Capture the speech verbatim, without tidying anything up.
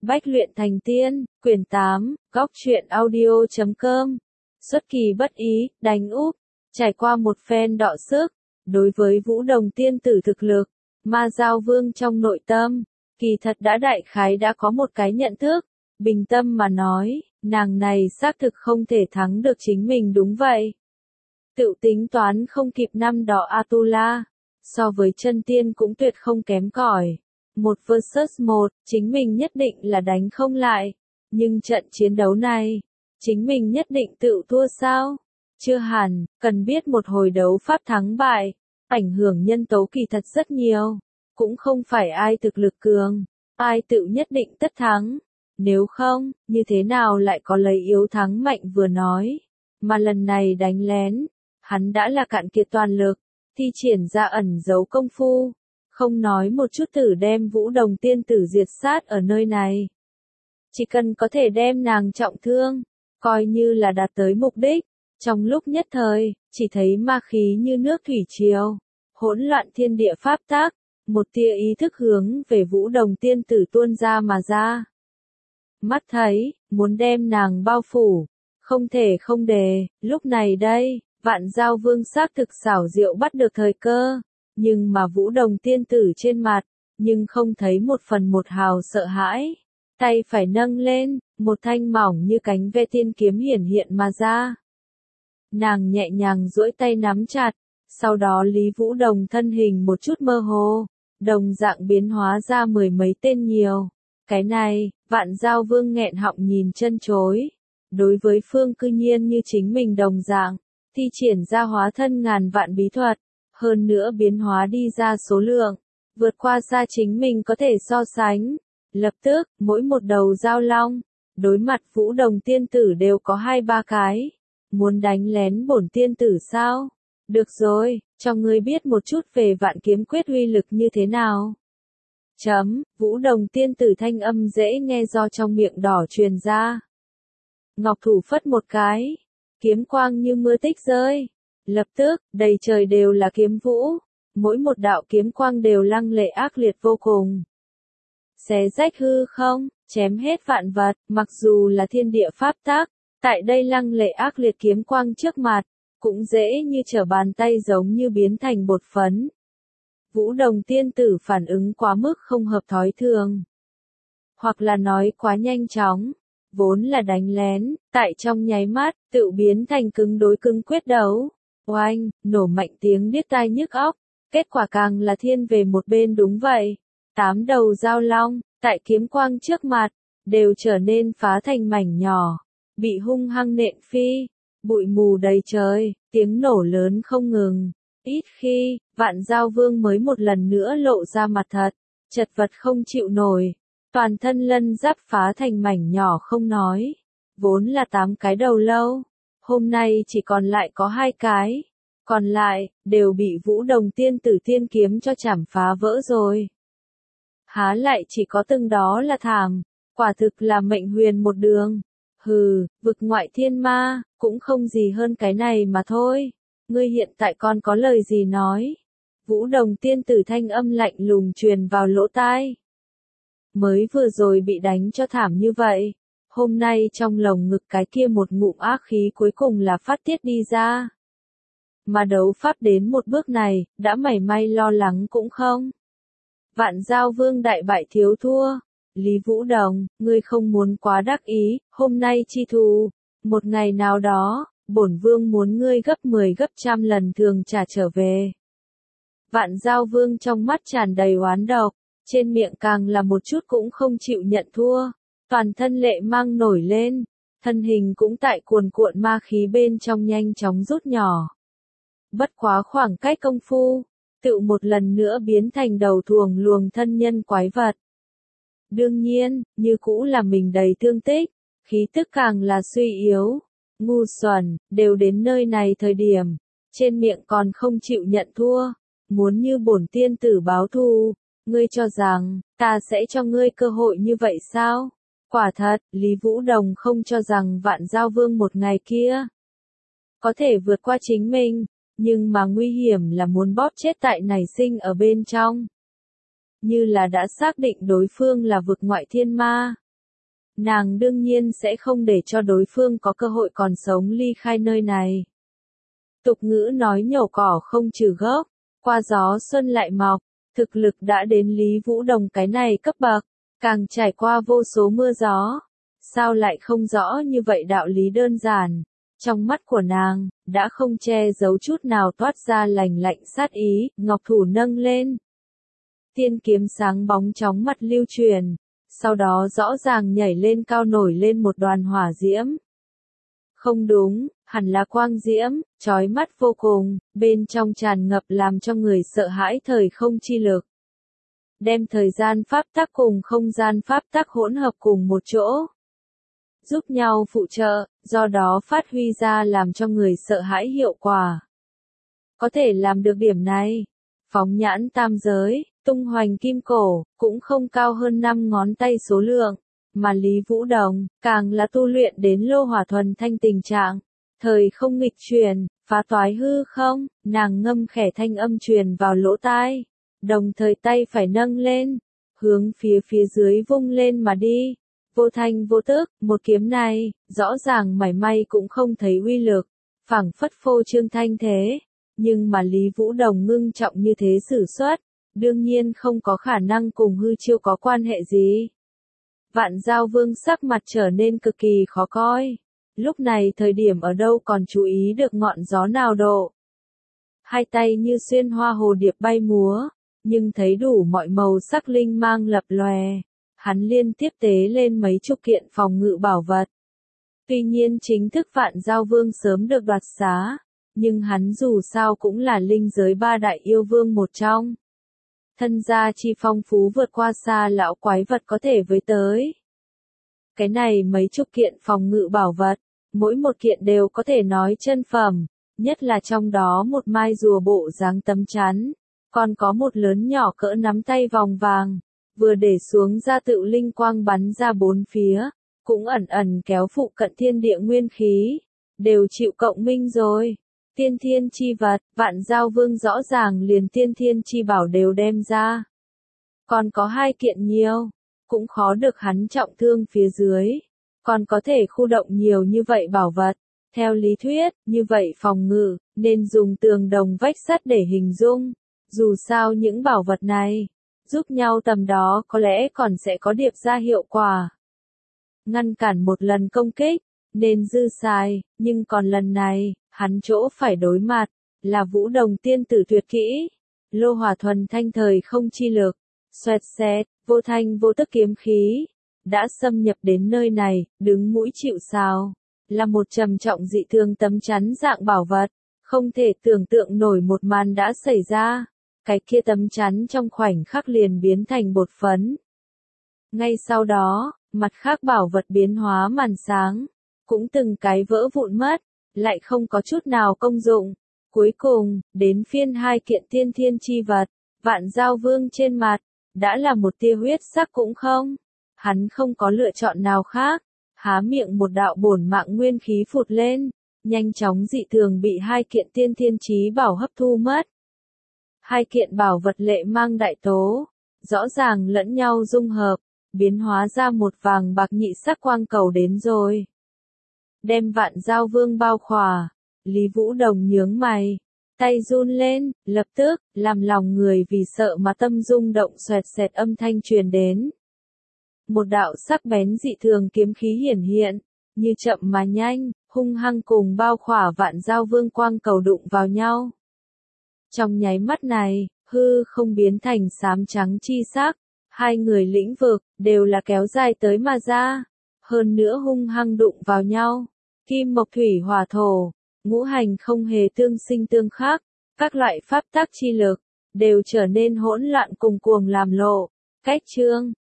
Bách luyện thành tiên, quyển tám, góc truyện audio chấm com. Xuất kỳ bất ý, đánh úp, trải qua một phen đọ sức, đối với Vũ Đồng tiên tử thực lực, Ma Giao Vương trong nội tâm, kỳ thật đã đại khái đã có một cái nhận thức, bình tâm mà nói, nàng này xác thực không thể thắng được chính mình đúng vậy. Tự tính toán không kịp năm đó Atula, so với chân tiên cũng tuyệt không kém cỏi. Một versus một, chính mình nhất định là đánh không lại. Nhưng trận chiến đấu này, chính mình nhất định tự thua sao? Chưa hẳn, cần biết một hồi đấu pháp thắng bại, ảnh hưởng nhân tố kỳ thật rất nhiều. Cũng không phải ai thực lực cường, ai tự nhất định tất thắng. Nếu không, như thế nào lại có lấy yếu thắng mạnh vừa nói. Mà lần này đánh lén, hắn đã là cạn kiệt toàn lực, thi triển ra ẩn giấu công phu. Không nói một chút tử đem Vũ Đồng tiên tử diệt sát ở nơi này. Chỉ cần có thể đem nàng trọng thương, coi như là đạt tới mục đích. Trong lúc nhất thời, chỉ thấy ma khí như nước thủy triều, hỗn loạn thiên địa pháp tác, một tia ý thức hướng về Vũ Đồng tiên tử tuôn ra mà ra. Mắt thấy, muốn đem nàng bao phủ, không thể không đề, lúc này đây, Vạn Giao Vương xác thực xảo diệu bắt được thời cơ. Nhưng mà Vũ Đồng tiên tử trên mặt, nhưng không thấy một phần một hào sợ hãi. Tay phải nâng lên, một thanh mỏng như cánh ve tiên kiếm hiển hiện mà ra. Nàng nhẹ nhàng duỗi tay nắm chặt, sau đó Lý Vũ Đồng thân hình một chút mơ hồ, đồng dạng biến hóa ra mười mấy tên nhiều. Cái này, Vạn Giao Vương nghẹn họng nhìn chân chối. Đối với phương cư nhiên như chính mình đồng dạng, thi triển ra hóa thân ngàn vạn bí thuật. Hơn nữa biến hóa đi ra số lượng, vượt qua xa chính mình có thể so sánh. Lập tức, mỗi một đầu giao long, đối mặt Vũ Đồng tiên tử đều có hai ba cái. Muốn đánh lén bổn tiên tử sao? Được rồi, cho ngươi biết một chút về vạn kiếm quyết uy lực như thế nào. Chấm, Vũ Đồng tiên tử thanh âm dễ nghe do trong miệng đỏ truyền ra. Ngọc thủ phất một cái, kiếm quang như mưa tích rơi. Lập tức, đầy trời đều là kiếm vũ, mỗi một đạo kiếm quang đều lăng lệ ác liệt vô cùng. Xé rách hư không, chém hết vạn vật, mặc dù là thiên địa pháp tác, tại đây lăng lệ ác liệt kiếm quang trước mặt, cũng dễ như trở bàn tay giống như biến thành bột phấn. Vũ Đồng tiên tử phản ứng quá mức không hợp thói thường, hoặc là nói quá nhanh chóng. Vốn là đánh lén, tại trong nháy mắt, tự biến thành cứng đối cứng quyết đấu. Oanh, nổ mạnh tiếng điếc tai nhức óc, kết quả càng là thiên về một bên đúng vậy. Tám đầu giao long, tại kiếm quang trước mặt, đều trở nên phá thành mảnh nhỏ, bị hung hăng nện phi, bụi mù đầy trời, tiếng nổ lớn không ngừng. Ít khi, Vạn Giao Vương mới một lần nữa lộ ra mặt thật, chật vật không chịu nổi, toàn thân lân giáp phá thành mảnh nhỏ không nói, vốn là tám cái đầu lâu. Hôm nay chỉ còn lại có hai cái, còn lại, đều bị Vũ Đồng tiên tử tiên kiếm cho chảm phá vỡ rồi. Há lại chỉ có từng đó là thảm, quả thực là mệnh huyền một đường. Hừ, vực ngoại thiên ma, cũng không gì hơn cái này mà thôi. Ngươi hiện tại còn có lời gì nói? Vũ Đồng tiên tử thanh âm lạnh lùng truyền vào lỗ tai. Mới vừa rồi bị đánh cho thảm như vậy. Hôm nay trong lồng ngực cái kia một ngụm ác khí cuối cùng là phát tiết đi ra. Mà đấu pháp đến một bước này, đã mảy may lo lắng cũng không. Vạn Giao Vương đại bại thiếu thua. Lý Vũ Đồng, ngươi không muốn quá đắc ý, hôm nay chi thù. Một ngày nào đó, bổn vương muốn ngươi gấp mười gấp trăm lần thường trả trở về. Vạn Giao Vương trong mắt tràn đầy oán độc, trên miệng càng là một chút cũng không chịu nhận thua. Toàn thân lệ mang nổi lên, thân hình cũng tại cuồn cuộn ma khí bên trong nhanh chóng rút nhỏ. Bất quá khoảng cách công phu, tự một lần nữa biến thành đầu thuồng luồng thân nhân quái vật. Đương nhiên, như cũ là mình đầy thương tích, khí tức càng là suy yếu, ngu xuẩn, đều đến nơi này thời điểm, trên miệng còn không chịu nhận thua, muốn như bổn tiên tử báo thù, ngươi cho rằng, ta sẽ cho ngươi cơ hội như vậy sao? Quả thật, Lý Vũ Đồng không cho rằng Vạn Giao Vương một ngày kia có thể vượt qua chính mình, nhưng mà nguy hiểm là muốn bóp chết tại nảy sinh ở bên trong. Như là đã xác định đối phương là vực ngoại thiên ma, nàng đương nhiên sẽ không để cho đối phương có cơ hội còn sống ly khai nơi này. Tục ngữ nói nhổ cỏ không trừ gốc, qua gió xuân lại mọc, thực lực đã đến Lý Vũ Đồng cái này cấp bậc, càng trải qua vô số mưa gió. Sao lại không rõ như vậy đạo lý đơn giản, trong mắt của nàng, đã không che giấu chút nào toát ra lành lạnh sát ý, ngọc thủ nâng lên. Tiên kiếm sáng bóng chóng mặt lưu truyền, sau đó rõ ràng nhảy lên cao nổi lên một đoàn hỏa diễm. Không đúng, hẳn là quang diễm, chói mắt vô cùng, bên trong tràn ngập làm cho người sợ hãi thời không chi lực. Đem thời gian pháp tắc cùng không gian pháp tắc hỗn hợp cùng một chỗ. Giúp nhau phụ trợ, do đó phát huy ra làm cho người sợ hãi hiệu quả. Có thể làm được điểm này, phóng nhãn tam giới, tung hoành kim cổ, cũng không cao hơn năm ngón tay số lượng, mà Lý Vũ Đồng, càng là tu luyện đến lô hỏa thuần thanh tình trạng, thời không nghịch truyền, phá toái hư không, nàng ngâm khẽ thanh âm truyền vào lỗ tai, đồng thời tay phải nâng lên, hướng phía phía dưới vung lên mà đi. Vô thanh vô tức, một kiếm này, rõ ràng mảy may cũng không thấy uy lực, phảng phất phô trương thanh thế, nhưng mà Lý Vũ Đồng ngưng trọng như thế sử xuất, đương nhiên không có khả năng cùng hư chiêu có quan hệ gì. Vạn Giao Vương sắc mặt trở nên cực kỳ khó coi, lúc này thời điểm ở đâu còn chú ý được ngọn gió nào độ. Hai tay như xuyên hoa hồ điệp bay múa, nhưng thấy đủ mọi màu sắc linh mang lập lòe. Hắn liên tiếp tế lên mấy chục kiện phòng ngự bảo vật. Tuy nhiên chính thức Vạn Giao Vương sớm được đoạt xá, nhưng hắn dù sao cũng là linh giới ba đại yêu vương một trong. Thân gia chi phong phú vượt qua xa lão quái vật có thể với tới. Cái này mấy chục kiện phòng ngự bảo vật, mỗi một kiện đều có thể nói chân phẩm, nhất là trong đó một mai rùa bộ dáng tấm chắn, còn có một lớn nhỏ cỡ nắm tay vòng vàng. Vừa để xuống ra tự linh quang bắn ra bốn phía, cũng ẩn ẩn kéo phụ cận thiên địa nguyên khí, đều chịu cộng minh rồi. Tiên thiên chi vật, Vạn Giao Vương rõ ràng liền tiên thiên chi bảo đều đem ra. Còn có hai kiện nhiều, cũng khó được hắn trọng thương phía dưới, còn có thể khu động nhiều như vậy bảo vật. Theo lý thuyết, như vậy phòng ngự, nên dùng tường đồng vách sắt để hình dung, dù sao những bảo vật này giúp nhau tầm đó có lẽ còn sẽ có điệp ra hiệu quả. Ngăn cản một lần công kích, nên dư xài, nhưng còn lần này, hắn chỗ phải đối mặt, là Vũ Đồng tiên tử tuyệt kỹ, lô hỏa thuần thanh thời không chi lực, xoẹt xẹt, vô thanh vô tức kiếm khí, đã xâm nhập đến nơi này, đứng mũi chịu sào, là một trầm trọng dị thường tấm chắn dạng bảo vật, không thể tưởng tượng nổi một màn đã xảy ra. Cái kia tấm chắn trong khoảnh khắc liền biến thành bột phấn. Ngay sau đó, mặt khác bảo vật biến hóa màn sáng, cũng từng cái vỡ vụn mất, lại không có chút nào công dụng. Cuối cùng, đến phiên hai kiện tiên thiên chi vật, Vạn Giao Vương trên mặt, đã là một tia huyết sắc cũng không. Hắn không có lựa chọn nào khác, há miệng một đạo bổn mạng nguyên khí phụt lên, nhanh chóng dị thường bị hai kiện tiên thiên chí bảo hấp thu mất. Hai kiện bảo vật lệ mang đại tố, rõ ràng lẫn nhau dung hợp, biến hóa ra một vàng bạc nhị sắc quang cầu đến rồi. Đem Vạn Giao Vương bao khỏa, Lý Vũ Đồng nhướng mày, tay run lên, lập tức, làm lòng người vì sợ mà tâm rung động xoẹt xẹt âm thanh truyền đến. Một đạo sắc bén dị thường kiếm khí hiển hiện, như chậm mà nhanh, hung hăng cùng bao khỏa Vạn Giao Vương quang cầu đụng vào nhau. Trong nháy mắt này, hư không biến thành xám trắng chi sắc, hai người lĩnh vực, đều là kéo dài tới mà ra, hơn nữa hung hăng đụng vào nhau, kim mộc thủy hỏa thổ, ngũ hành không hề tương sinh tương khắc, các loại pháp tắc chi lực, đều trở nên hỗn loạn cùng cuồng làm lộ, cách chương.